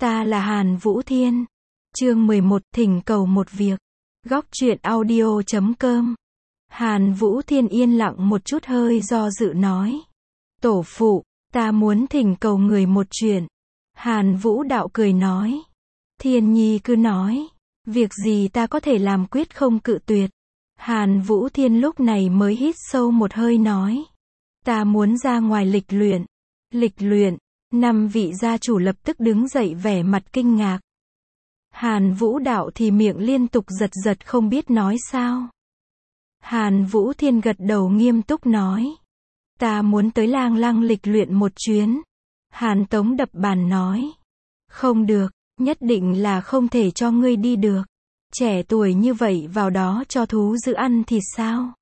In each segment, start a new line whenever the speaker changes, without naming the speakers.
Ta là Hàn Vũ Thiên. Chương 11, thỉnh cầu một việc. Góc truyện audio.com. Hàn Vũ Thiên yên lặng một chút hơi do dự nói. Tổ phụ, ta muốn thỉnh cầu người một chuyện. Hàn Vũ Đạo cười nói. Thiên Nhi cứ nói. Việc gì ta có thể làm quyết không cự tuyệt. Hàn Vũ Thiên lúc này mới hít sâu một hơi nói. Ta muốn ra ngoài lịch luyện. Lịch luyện. 5 vị gia chủ lập tức đứng dậy vẻ mặt kinh ngạc. Hàn Vũ Đạo thì miệng liên tục giật giật không biết nói sao. Hàn Vũ Thiên gật đầu nghiêm túc nói. Ta muốn tới Lang Lăng lịch luyện một chuyến. Hàn Tống đập bàn nói. Không được, nhất định là không thể cho ngươi đi được. Trẻ tuổi như vậy vào đó cho thú dữ ăn thì sao?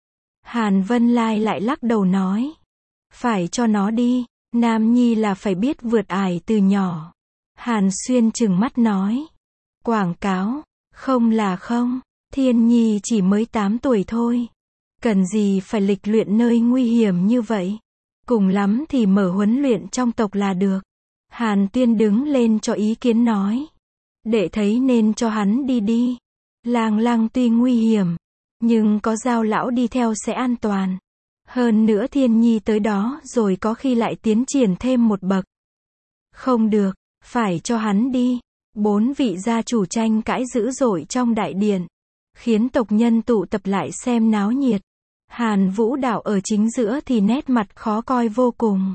Hàn Vân Lai lại lắc đầu nói. Phải cho nó đi, nam nhi là phải biết vượt ải từ nhỏ. Hàn Xuyên trừng mắt nói. Quảng cáo, không là không, Thiên Nhi chỉ mới 8 tuổi thôi. Cần gì phải lịch luyện nơi nguy hiểm như vậy? Cùng lắm thì mở huấn luyện trong tộc là được. Hàn Tuyên đứng lên cho ý kiến nói. Đệ thấy nên cho hắn đi đi. Lang Lăng tuy nguy hiểm, nhưng có Giao lão đi theo sẽ an toàn. Hơn nữa Thiên Nhi tới đó rồi có khi lại tiến triển thêm một bậc. Không được, phải cho hắn đi. 4 vị gia chủ tranh cãi dữ dội trong đại điện, khiến tộc nhân tụ tập lại xem náo nhiệt. Hàn Vũ Đạo ở chính giữa thì nét mặt khó coi vô cùng.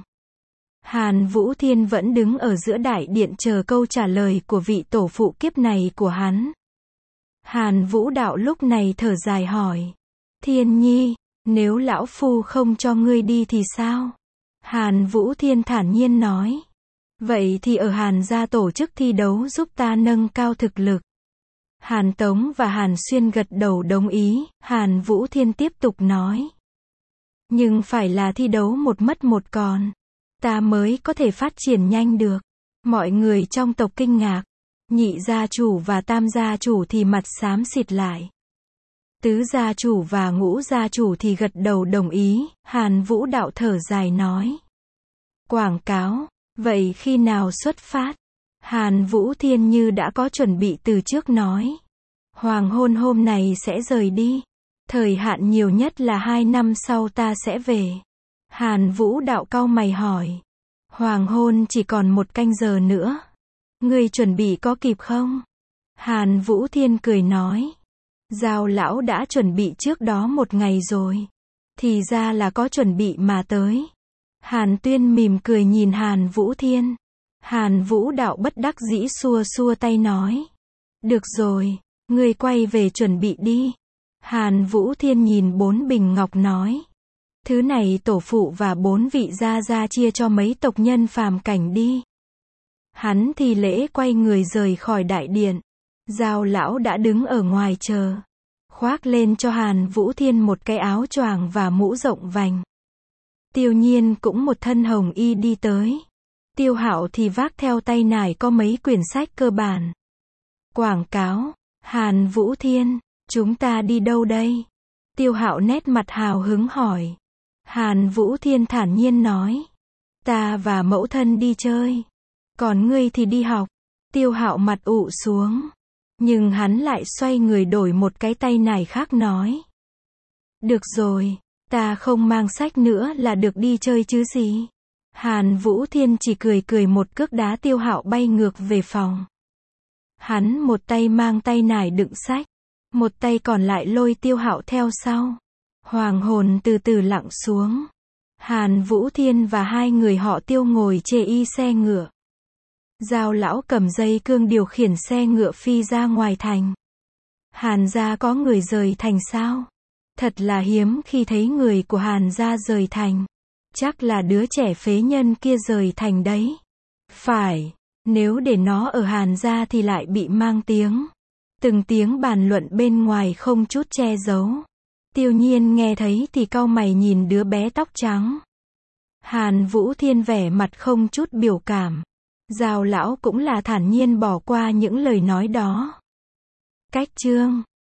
Hàn Vũ Thiên vẫn đứng ở giữa đại điện chờ câu trả lời của vị tổ phụ kiếp này của hắn. Hàn Vũ Đạo lúc này thở dài hỏi. Thiên Nhi, nếu lão phu không cho ngươi đi thì sao? Hàn Vũ Thiên thản nhiên nói. Vậy thì ở Hàn gia tổ chức thi đấu giúp ta nâng cao thực lực. Hàn Tống và Hàn Xuyên gật đầu đồng ý. Hàn Vũ Thiên tiếp tục nói. Nhưng phải là thi đấu một mất một còn. Ta mới có thể phát triển nhanh được. Mọi người trong tộc kinh ngạc. Nhị gia chủ và tam gia chủ thì mặt xám xịt lại. Tứ gia chủ và ngũ gia chủ thì gật đầu đồng ý. Hàn Vũ Đạo thở dài nói. Quảng cáo. Vậy khi nào xuất phát? Hàn Vũ Thiên như đã có chuẩn bị từ trước nói. Hoàng hôn hôm này sẽ rời đi. Thời hạn nhiều nhất là 2 năm sau ta sẽ về. Hàn Vũ Đạo cau mày hỏi. Hoàng hôn chỉ còn 1 canh giờ nữa. Ngươi chuẩn bị có kịp không? Hàn Vũ Thiên cười nói. Giao lão đã chuẩn bị trước đó 1 ngày rồi. Thì ra là có chuẩn bị mà tới. Hàn Tuyên mỉm cười nhìn Hàn Vũ Thiên. Hàn Vũ Đạo bất đắc dĩ xua xua tay nói. Được rồi, ngươi quay về chuẩn bị đi. Hàn Vũ Thiên nhìn 4 bình ngọc nói. Thứ này tổ phụ và 4 vị gia gia chia cho mấy tộc nhân phàm cảnh đi. Hắn thì lễ quay người rời khỏi đại điện. Giao lão đã đứng ở ngoài chờ. Khoác lên cho Hàn Vũ Thiên một cái áo choàng và mũ rộng vành. Tiêu Nhiên cũng một thân hồng y đi tới. Tiêu Hạo thì vác theo tay nải có mấy quyển sách cơ bản. Quảng cáo. Hàn Vũ Thiên, chúng ta đi đâu đây? Tiêu Hạo nét mặt hào hứng hỏi. Hàn Vũ Thiên thản nhiên nói. Ta và mẫu thân đi chơi. Còn ngươi thì đi học. Tiêu Hạo mặt ụ xuống. Nhưng hắn lại xoay người đổi một cái tay nải khác nói. Được rồi. Ta không mang sách nữa là được đi chơi chứ gì. Hàn Vũ Thiên chỉ cười cười một cước đá Tiêu Hạo bay ngược về phòng. Hắn một tay mang tay nải đựng sách. Một tay còn lại lôi Tiêu Hạo theo sau. Hoàng hồn từ từ lặng xuống. Hàn Vũ Thiên và 2 người họ Tiêu ngồi chê y xe ngựa. Giao lão cầm dây cương điều khiển xe ngựa phi ra ngoài thành. Hàn gia có người rời thành sao? Thật là hiếm khi thấy người của Hàn gia rời thành. Chắc là đứa trẻ phế nhân kia rời thành đấy. Phải, nếu để nó ở Hàn gia thì lại bị mang tiếng. Từng tiếng bàn luận bên ngoài không chút che giấu. Tiêu Nhiên nghe thấy thì cau mày nhìn đứa bé tóc trắng. Hàn Vũ Thiên vẻ mặt không chút biểu cảm. Giao lão cũng là thản nhiên bỏ qua những lời nói đó. Cách chương